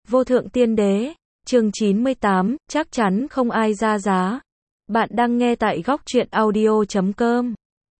Vô thượng tiên đế, chương 98, chắc chắn không ai ra giá. Bạn đang nghe tại góc truyện audio.com.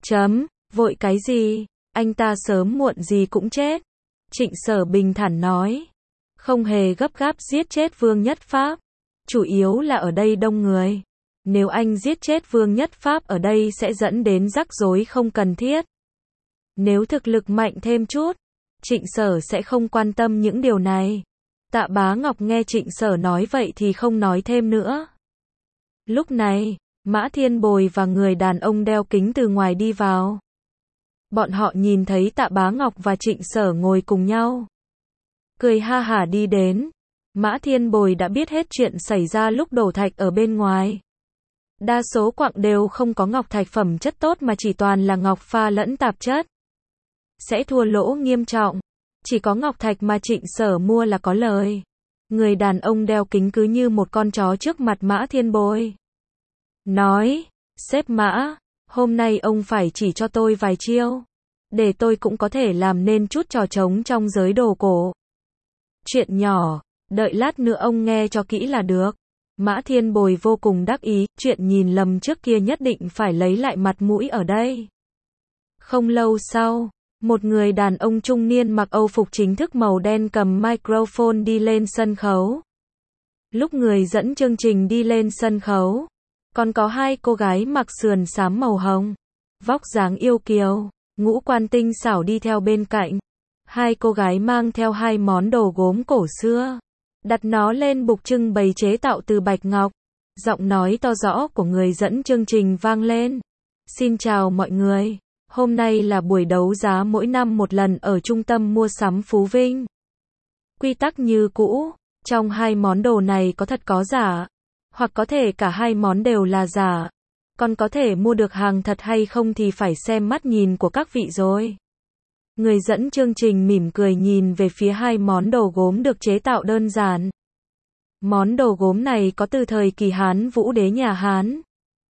Vội cái gì, anh ta sớm muộn gì cũng chết. Trịnh Sở bình thản nói. Không hề gấp gáp giết chết Vương Nhất Pháp. Chủ yếu là ở đây đông người. Nếu anh giết chết Vương Nhất Pháp ở đây sẽ dẫn đến rắc rối không cần thiết. Nếu thực lực mạnh thêm chút, Trịnh Sở sẽ không quan tâm những điều này. Tạ Bá Ngọc nghe Trịnh Sở nói vậy thì không nói thêm nữa. Lúc này, Mã Thiên Bồi và người đàn ông đeo kính từ ngoài đi vào. Bọn họ nhìn thấy Tạ Bá Ngọc và Trịnh Sở ngồi cùng nhau. Cười ha hả đi đến. Mã Thiên Bồi đã biết hết chuyện xảy ra lúc đổ thạch ở bên ngoài. Đa số quặng đều không có ngọc thạch phẩm chất tốt mà chỉ toàn là ngọc pha lẫn tạp chất. Sẽ thua lỗ nghiêm trọng. Chỉ có ngọc thạch mà Trịnh Sở mua là có lời. Người đàn ông đeo kính cứ như một con chó trước mặt Mã Thiên Bồi. Nói, sếp Mã, hôm nay ông phải chỉ cho tôi vài chiêu. Để tôi cũng có thể làm nên chút trò trống trong giới đồ cổ. Chuyện nhỏ, đợi lát nữa ông nghe cho kỹ là được. Mã Thiên Bồi vô cùng đắc ý, chuyện nhìn lầm trước kia nhất định phải lấy lại mặt mũi ở đây. Không lâu sau, một người đàn ông trung niên mặc âu phục chính thức màu đen cầm microphone đi lên sân khấu. Lúc người dẫn chương trình đi lên sân khấu, còn có hai cô gái mặc sườn xám màu hồng, vóc dáng yêu kiều, ngũ quan tinh xảo đi theo bên cạnh. Hai cô gái mang theo hai món đồ gốm cổ xưa, đặt nó lên bục trưng bày chế tạo từ bạch ngọc. Giọng nói to rõ của người dẫn chương trình vang lên. Xin chào mọi người. Hôm nay là buổi đấu giá mỗi năm một lần ở trung tâm mua sắm Phú Vinh. Quy tắc như cũ, trong hai món đồ này có thật có giả, hoặc có thể cả hai món đều là giả. Còn có thể mua được hàng thật hay không thì phải xem mắt nhìn của các vị rồi. Người dẫn chương trình mỉm cười nhìn về phía hai món đồ gốm được chế tạo đơn giản. Món đồ gốm này có từ thời kỳ Hán Vũ đế nhà Hán.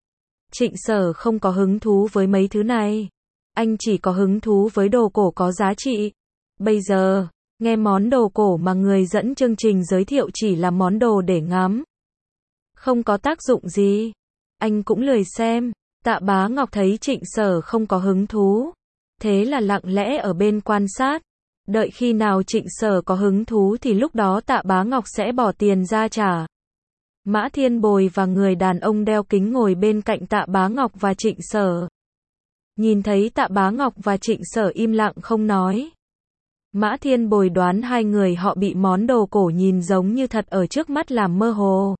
Trịnh Sở không có hứng thú với mấy thứ này. Anh chỉ có hứng thú với đồ cổ có giá trị. Bây giờ, nghe món đồ cổ mà người dẫn chương trình giới thiệu chỉ là món đồ để ngắm. Không có tác dụng gì. Anh cũng lười xem. Tạ Bá Ngọc thấy Trịnh Sở không có hứng thú. Thế là lặng lẽ ở bên quan sát. Đợi khi nào Trịnh Sở có hứng thú thì lúc đó Tạ Bá Ngọc sẽ bỏ tiền ra trả. Mã Thiên Bồi và người đàn ông đeo kính ngồi bên cạnh Tạ Bá Ngọc và Trịnh Sở. Nhìn thấy Tạ Bá Ngọc và Trịnh Sở im lặng không nói. Mã Thiên Bồi đoán hai người họ bị món đồ cổ nhìn giống như thật ở trước mắt làm mơ hồ.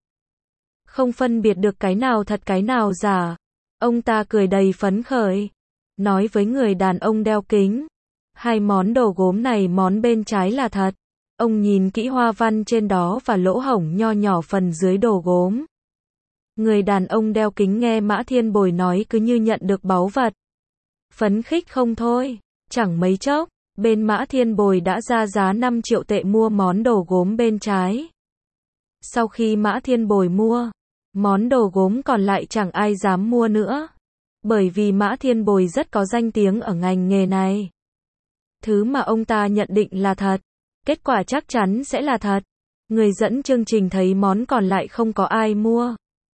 Không phân biệt được cái nào thật cái nào giả. Ông ta cười đầy phấn khởi. Nói với người đàn ông đeo kính. Hai món đồ gốm này món bên trái là thật. Ông nhìn kỹ hoa văn trên đó và lỗ hổng nho nhỏ phần dưới đồ gốm. Người đàn ông đeo kính nghe Mã Thiên Bồi nói cứ như nhận được báu vật. Phấn khích không thôi. Chẳng mấy chốc, bên Mã Thiên Bồi đã ra giá 5 triệu tệ mua món đồ gốm bên trái. Sau khi Mã Thiên Bồi mua, món đồ gốm còn lại chẳng ai dám mua nữa. Bởi vì Mã Thiên Bồi rất có danh tiếng ở ngành nghề này. Thứ mà ông ta nhận định là thật, kết quả chắc chắn sẽ là thật. Người dẫn chương trình thấy món còn lại không có ai mua.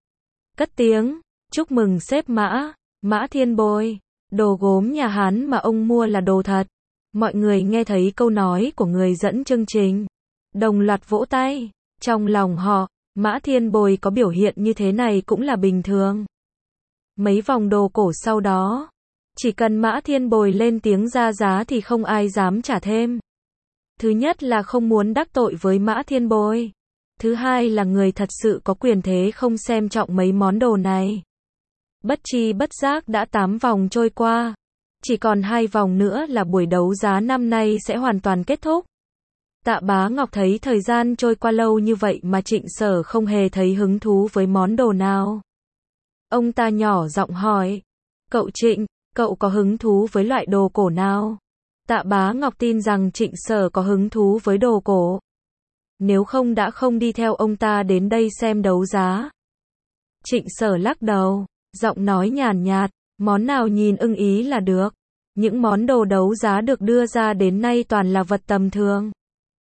Cất tiếng, chúc mừng sếp Mã, Mã Thiên Bồi. Đồ gốm nhà Hán mà ông mua là đồ thật. Mọi người nghe thấy câu nói của người dẫn chương trình, đồng loạt vỗ tay. Trong lòng họ, Mã Thiên Bồi có biểu hiện như thế này cũng là bình thường. Mấy vòng đồ cổ sau đó, chỉ cần Mã Thiên Bồi lên tiếng ra giá thì không ai dám trả thêm. Thứ nhất là không muốn đắc tội với Mã Thiên Bồi. Thứ hai là người thật sự có quyền thế không xem trọng mấy món đồ này. Bất chi bất giác đã 8 vòng trôi qua. Chỉ còn 2 vòng nữa là buổi đấu giá năm nay sẽ hoàn toàn kết thúc. Tạ Bá Ngọc thấy thời gian trôi qua lâu như vậy mà Trịnh Sở không hề thấy hứng thú với món đồ nào. Ông ta nhỏ giọng hỏi. Cậu Trịnh, cậu có hứng thú với loại đồ cổ nào? Tạ Bá Ngọc tin rằng Trịnh Sở có hứng thú với đồ cổ. Nếu không đã không đi theo ông ta đến đây xem đấu giá. Trịnh Sở lắc đầu, giọng nói nhàn nhạt, món nào nhìn ưng ý là được. Những món đồ đấu giá được đưa ra đến nay toàn là vật tầm thường.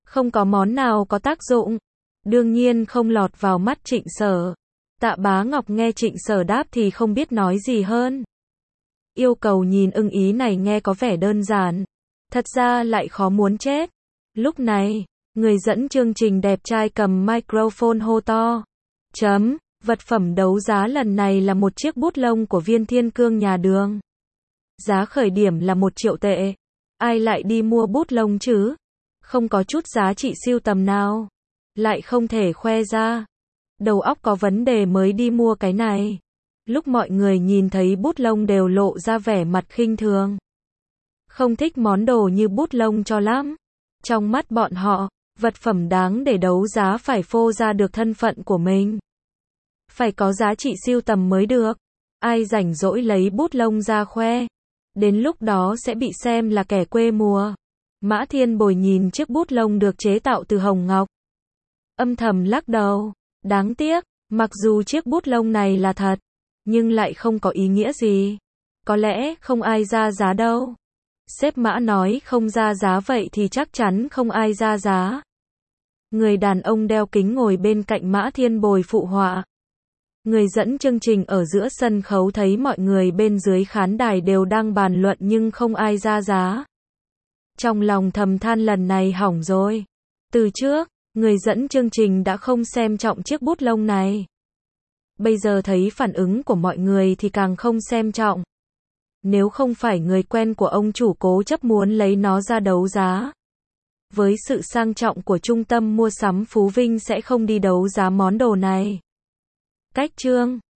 Không có món nào có tác dụng. Đương nhiên không lọt vào mắt Trịnh Sở. Tạ Bá Ngọc nghe Trịnh Sở đáp thì không biết nói gì hơn. Yêu cầu nhìn ưng ý này nghe có vẻ đơn giản. Thật ra lại khó muốn chết. Lúc này, người dẫn chương trình đẹp trai cầm microphone hô to. Vật phẩm đấu giá lần này là một chiếc bút lông của Viên Thiên Cương nhà Đường. Giá khởi điểm là 1 triệu tệ. Ai lại đi mua bút lông chứ? Không có chút giá trị sưu tầm nào. Lại không thể khoe ra. Đầu óc có vấn đề mới đi mua cái này. Lúc mọi người nhìn thấy bút lông đều lộ ra vẻ mặt khinh thường. Không thích món đồ như bút lông cho lắm. Trong mắt bọn họ, vật phẩm đáng để đấu giá phải phô ra được thân phận của mình. Phải có giá trị sưu tầm mới được. Ai rảnh rỗi lấy bút lông ra khoe. Đến lúc đó sẽ bị xem là kẻ quê mùa. Mã Thiên Bồi nhìn chiếc bút lông được chế tạo từ hồng ngọc. Âm thầm lắc đầu. Đáng tiếc, mặc dù chiếc bút lông này là thật, nhưng lại không có ý nghĩa gì. Có lẽ không ai ra giá đâu. Sếp Mã nói không ra giá vậy thì chắc chắn không ai ra giá. Người đàn ông đeo kính ngồi bên cạnh Mã Thiên Bồi phụ họa. Người dẫn chương trình ở giữa sân khấu thấy mọi người bên dưới khán đài đều đang bàn luận nhưng không ai ra giá. Trong lòng thầm than lần này hỏng rồi. Từ trước, người dẫn chương trình đã không xem trọng chiếc bút lông này. Bây giờ thấy phản ứng của mọi người thì càng không xem trọng. Nếu không phải người quen của ông chủ cố chấp muốn lấy nó ra đấu giá. Với sự sang trọng của trung tâm mua sắm Phú Vinh sẽ không đi đấu giá món đồ này. Cách chương